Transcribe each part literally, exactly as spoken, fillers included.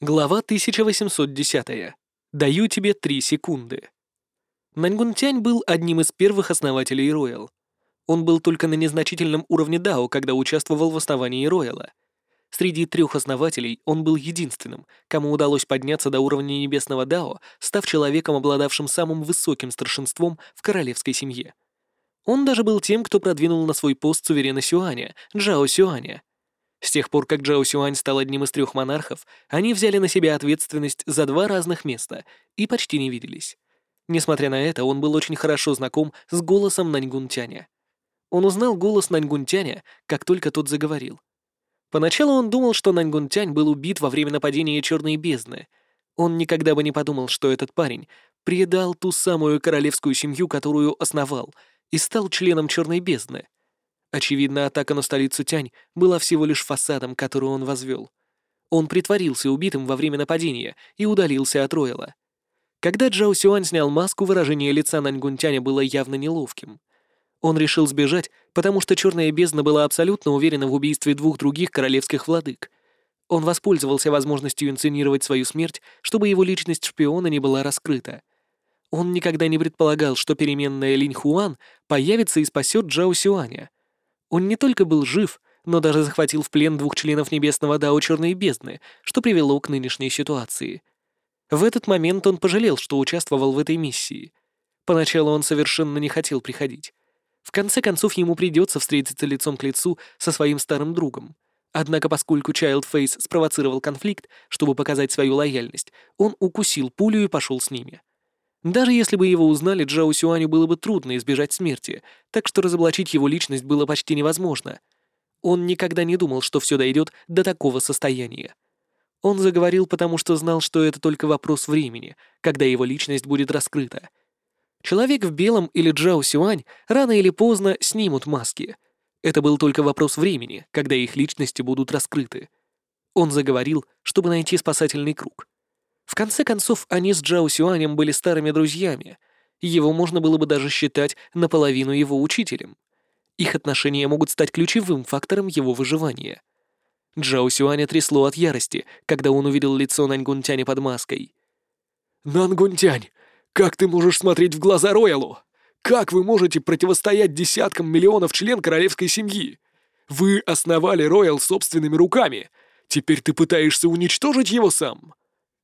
Глава тысяча восемьсот десятая. Даю тебе три секунды. Наньгунтянь был одним из первых основателей Роял. Он был только на незначительном уровне Дао, когда участвовал в основании Рояла. Среди трех основателей он был единственным, кому удалось подняться до уровня небесного Дао, став человеком, обладавшим самым высоким старшинством в королевской семье. Он даже был тем, кто продвинул на свой пост суверена Сюаня, Джао Сюаня. С тех пор, как Джао Сюань стал одним из трех монархов, они взяли на себя ответственность за два разных места и почти не виделись. Несмотря на это, он был очень хорошо знаком с голосом Наньгунтяня. Он узнал голос Наньгунтяня, как только тот заговорил. Поначалу он думал, что Наньгунтянь был убит во время нападения Черной бездны. Он никогда бы не подумал, что этот парень предал ту самую королевскую семью, которую основал, и стал членом Черной бездны. Очевидно, атака на столицу Тянь была всего лишь фасадом, который он возвел. Он притворился убитым во время нападения и удалился от Ройла. Когда Джао Сюань снял маску, выражение лица Наньгунтяня было явно неловким. Он решил сбежать, потому что Черная бездна была абсолютно уверена в убийстве двух других королевских владык. Он воспользовался возможностью инсценировать свою смерть, чтобы его личность шпиона не была раскрыта. Он никогда не предполагал, что переменная Линь Хуан появится и спасет Джао Сюаня. Он не только был жив, но даже захватил в плен двух членов Небесного Дао Черной бездны, что привело к нынешней ситуации. В этот момент он пожалел, что участвовал в этой миссии. Поначалу он совершенно не хотел приходить. В конце концов, ему придется встретиться лицом к лицу со своим старым другом. Однако, поскольку Чайлд Фейс спровоцировал конфликт, чтобы показать свою лояльность, он укусил пулю и пошел с ними. Даже если бы его узнали, Джао Сюаню было бы трудно избежать смерти, так что разоблачить его личность было почти невозможно. Он никогда не думал, что все дойдет до такого состояния. Он заговорил, потому что знал, что это только вопрос времени, когда его личность будет раскрыта. Человек в белом или Джао Сюань рано или поздно снимут маски. Это был только вопрос времени, когда их личности будут раскрыты. Он заговорил, чтобы найти спасательный круг. В конце концов, они с Джао Сюанем были старыми друзьями. Его можно было бы даже считать наполовину его учителем. Их отношения могут стать ключевым фактором его выживания. Джао Сюаня трясло от ярости, когда он увидел лицо Наньгунтяня под маской. «Наньгунтянь, как ты можешь смотреть в глаза Роялу? Как вы можете противостоять десяткам миллионов член королевской семьи? Вы основали Роял собственными руками. Теперь ты пытаешься уничтожить его сам?»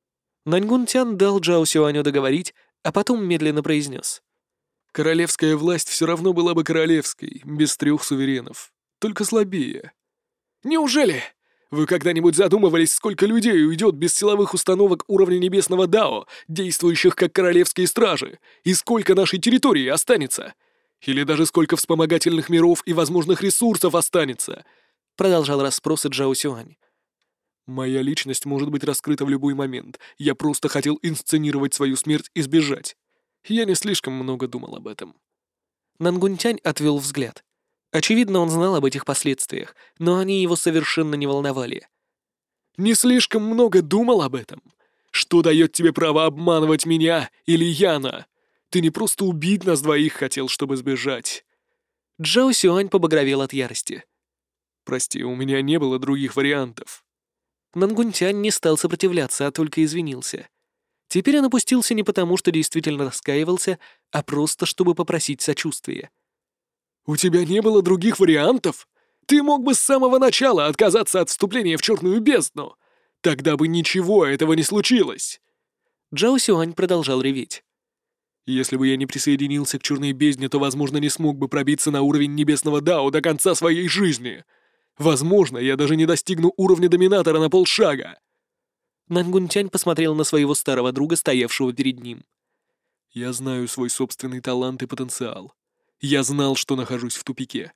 Наньгунтян дал Джао Сюаню договорить, а потом медленно произнес. «Королевская власть все равно была бы королевской, без трех суверенов, только слабее». «Неужели? Вы когда-нибудь задумывались, сколько людей уйдет без силовых установок уровня Небесного Дао, действующих как королевские стражи, и сколько нашей территории останется? Или даже сколько вспомогательных миров и возможных ресурсов останется?» Продолжал расспросы Джао Сюань. «Моя личность может быть раскрыта в любой момент. Я просто хотел инсценировать свою смерть и сбежать. Я не слишком много думал об этом». Нангунтянь отвел взгляд. Очевидно, он знал об этих последствиях, но они его совершенно не волновали. «Не слишком много думал об этом? Что дает тебе право обманывать меня или Яна? Ты не просто убить нас двоих хотел, чтобы сбежать». Джао Сюань побагровел от ярости. «Прости, у меня не было других вариантов». Нангунтянь не стал сопротивляться, а только извинился. Теперь он опустился не потому, что действительно раскаивался, а просто чтобы попросить сочувствия. «У тебя не было других вариантов? Ты мог бы с самого начала отказаться от вступления в Черную бездну. Тогда бы ничего этого не случилось!» Джао Сюань продолжал реветь. «Если бы я не присоединился к Черной бездне, то, возможно, не смог бы пробиться на уровень Небесного Дао до конца своей жизни. Возможно, я даже не достигну уровня Доминатора на полшага». Нангунтянь посмотрел на своего старого друга, стоявшего перед ним. «Я знаю свой собственный талант и потенциал. Я знал, что нахожусь в тупике».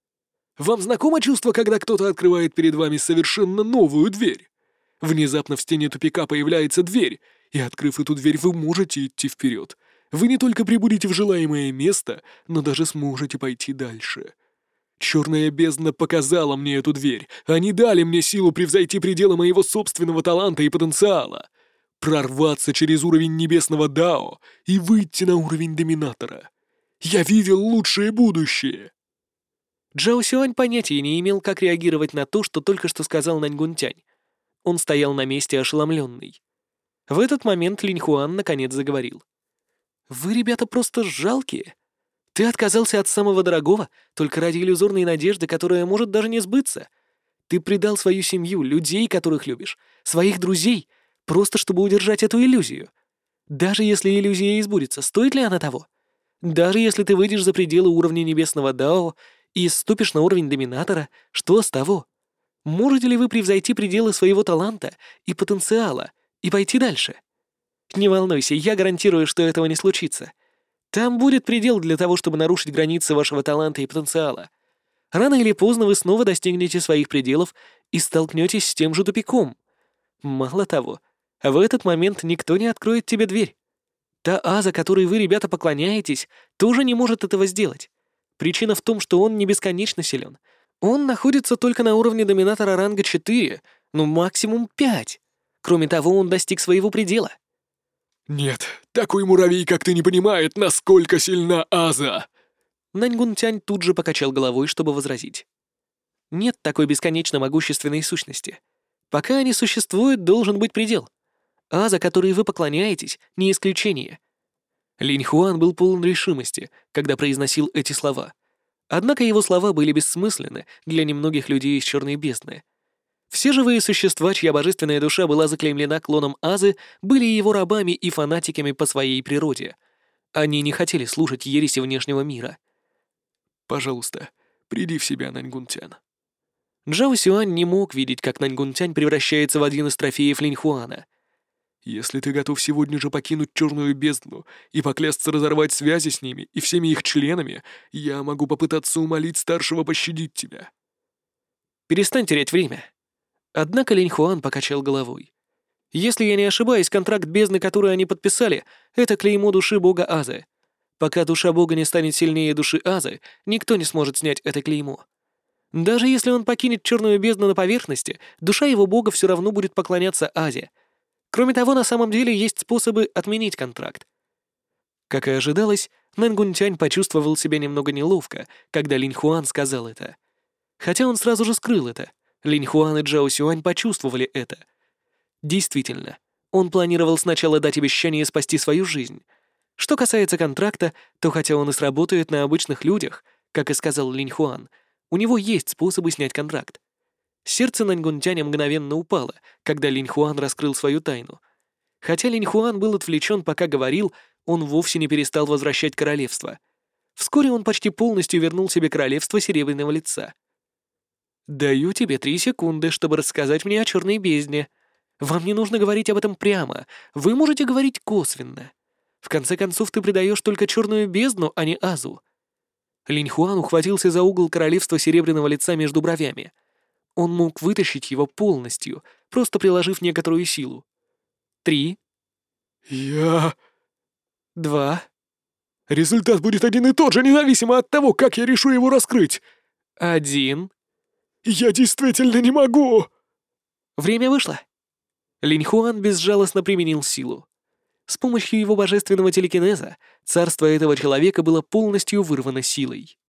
«Вам знакомо чувство, когда кто-то открывает перед вами совершенно новую дверь? Внезапно в стене тупика появляется дверь, и, открыв эту дверь, вы можете идти вперед. Вы не только прибудете в желаемое место, но даже сможете пойти дальше. Черная бездна показала мне эту дверь. Они дали мне силу превзойти пределы моего собственного таланта и потенциала. Прорваться через уровень Небесного Дао и выйти на уровень Доминатора. Я видел лучшее будущее». Джао Сюань понятия не имел, как реагировать на то, что только что сказал Наньгунтянь. Он стоял на месте ошеломленный. В этот момент Линь Хуан наконец заговорил. «Вы, ребята, просто жалкие. Ты отказался от самого дорогого только ради иллюзорной надежды, которая может даже не сбыться. Ты предал свою семью, людей, которых любишь, своих друзей, просто чтобы удержать эту иллюзию. Даже если иллюзия избудется, стоит ли она того? Даже если ты выйдешь за пределы уровня небесного Дао и ступишь на уровень доминатора, что с того? Можете ли вы превзойти пределы своего таланта и потенциала и пойти дальше? Не волнуйся, я гарантирую, что этого не случится. Там будет предел для того, чтобы нарушить границы вашего таланта и потенциала. Рано или поздно вы снова достигнете своих пределов и столкнетесь с тем же тупиком. Мало того, в этот момент никто не откроет тебе дверь. Та Аза, которой вы, ребята, поклоняетесь, тоже не может этого сделать. Причина в том, что он не бесконечно силен. Он находится только на уровне доминатора ранга четыре, ну максимум пять. Кроме того, он достиг своего предела. «Нет, такой муравей, как ты, не понимает, насколько сильна Аза!» Наньгун-тянь тут же покачал головой, чтобы возразить. Нет такой бесконечно могущественной сущности. Пока они существуют, должен быть предел. Аза, которой вы поклоняетесь, не исключение. Линь Хуан был полон решимости, когда произносил эти слова. Однако его слова были бессмысленны для немногих людей из Черной бездны. Все живые существа, чья божественная душа была заклеймлена клоном Азы, были его рабами и фанатиками по своей природе. Они не хотели слушать ереси внешнего мира. «Пожалуйста, приди в себя, Наньгун-тянь». Джао Сюань не мог видеть, как Наньгун-тянь превращается в один из трофеев Линь Хуана. «Если ты готов сегодня же покинуть Черную бездну и поклясться разорвать связи с ними и всеми их членами, я могу попытаться умолить старшего пощадить тебя». «Перестань терять время». Однако Линь Хуан покачал головой. «Если я не ошибаюсь, контракт бездны, который они подписали, это клеймо души бога Азы. Пока душа бога не станет сильнее души Азы, никто не сможет снять это клеймо. Даже если он покинет Черную бездну на поверхности, душа его бога все равно будет поклоняться Азе. Кроме того, на самом деле есть способы отменить контракт». Как и ожидалось, Наньгун-тянь почувствовал себя немного неловко, когда Линь Хуан сказал это. Хотя он сразу же скрыл это. Линь Хуан и Джао Сюань почувствовали это. Действительно, он планировал сначала дать обещание спасти свою жизнь. Что касается контракта, то хотя он и сработает на обычных людях, как и сказал Линь Хуан, у него есть способы снять контракт. Сердце Наньгун-тяня мгновенно упало, когда Линь Хуан раскрыл свою тайну. Хотя Линь Хуан был отвлечен, пока говорил, он вовсе не перестал возвращать королевство. Вскоре он почти полностью вернул себе королевство Серебряного лица. «Даю тебе три секунды, чтобы рассказать мне о Черной бездне. Вам не нужно говорить об этом прямо, вы можете говорить косвенно. В конце концов, ты предаешь только Черную бездну, а не Азу». Линь Хуан ухватился за угол королевства Серебряного лица между бровями. Он мог вытащить его полностью, просто приложив некоторую силу. Три. «Я...» Два. «Результат будет один и тот же, независимо от того, как я решу его раскрыть!» Один. «Я действительно не могу!» Время вышло. Линь Хуан безжалостно применил силу. С помощью его божественного телекинеза царство этого человека было полностью вырвано силой.